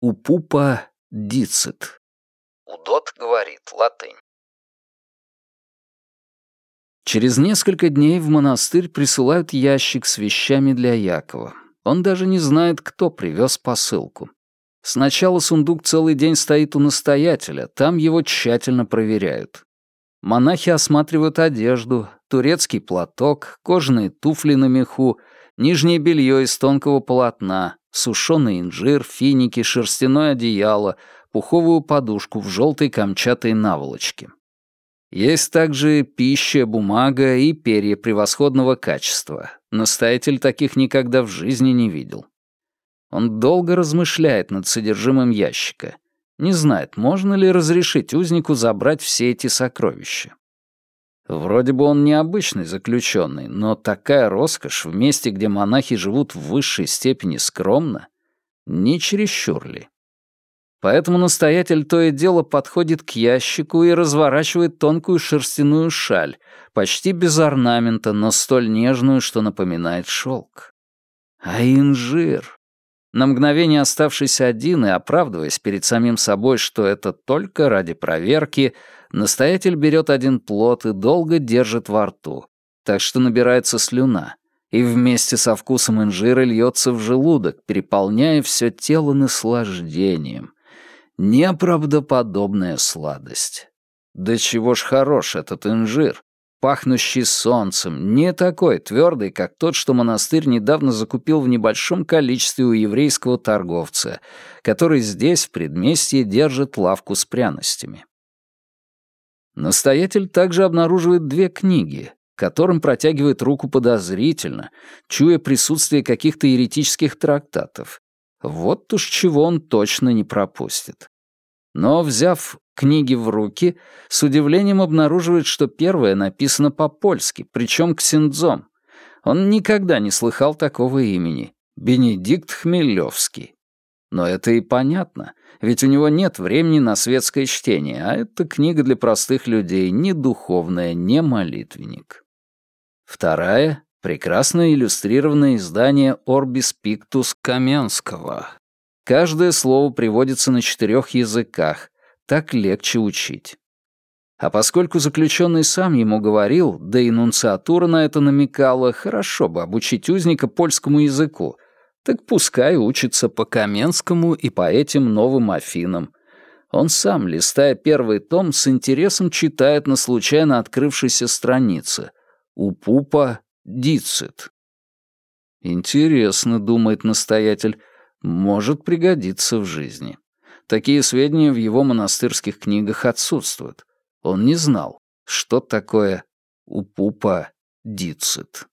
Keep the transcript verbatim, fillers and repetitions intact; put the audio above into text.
Упупа дицит. Удот говорит, латынь. Через несколько дней в монастырь присылают ящик с вещами для Якова. Он даже не знает, кто привез посылку. Сначала сундук целый день стоит у настоятеля, там его тщательно проверяют. Монахи осматривают одежду, турецкий платок, кожаные туфли на меху, нижнее белье из тонкого полотна, сушеный инжир, финики, шерстяное одеяло, пуховую подушку в желтой камчатой наволочке. Есть также пища, бумага и перья превосходного качества. Настоятель таких никогда в жизни не видел. Он долго размышляет над содержимым ящика. Не знает, можно ли разрешить узнику забрать все эти сокровища. Вроде бы он необычный заключенный, но такая роскошь в месте, где монахи живут в высшей степени скромно, не чересчур ли? Поэтому настоятель то и дело подходит к ящику и разворачивает тонкую шерстяную шаль, почти без орнамента, но столь нежную, что напоминает шелк. А инжир! На мгновение оставшись один и оправдываясь перед самим собой, что это только ради проверки, настоятель берет один плод и долго держит во рту, так что набирается слюна, и вместе со вкусом инжира льется в желудок, переполняя все тело наслаждением. Неправдоподобная сладость. Да чего ж хорош этот инжир, пахнущий солнцем, не такой твердый, как тот, что монастырь недавно закупил в небольшом количестве у еврейского торговца, который здесь, в предместье, держит лавку с пряностями. Настоятель также обнаруживает две книги, к которым протягивает руку подозрительно, чуя присутствие каких-то еретических трактатов. Вот уж чего он точно не пропустит. Но, взяв книги в руки, с удивлением обнаруживает, что первая написана по-польски, причем ксиндзом. Он никогда не слыхал такого имени — Бенедикт Хмелевский. Но это и понятно, ведь у него нет времени на светское чтение, а эта книга для простых людей не духовная, не молитвенник. Вторая — прекрасное иллюстрированное издание «Орбис Пиктус» Каменского. Каждое слово приводится на четырех языках, так легче учить. А поскольку заключенный сам ему говорил, да и нунциатура на это намекала, хорошо бы обучить узника польскому языку, так пускай учится по Каменскому и по этим новым Афинам. Он сам, листая первый том, с интересом читает на случайно открывшейся странице «Упупа дицит». «Интересно», — думает настоятель, — может пригодиться в жизни. Такие сведения в его монастырских книгах отсутствуют. Он не знал, что такое упупа дицит.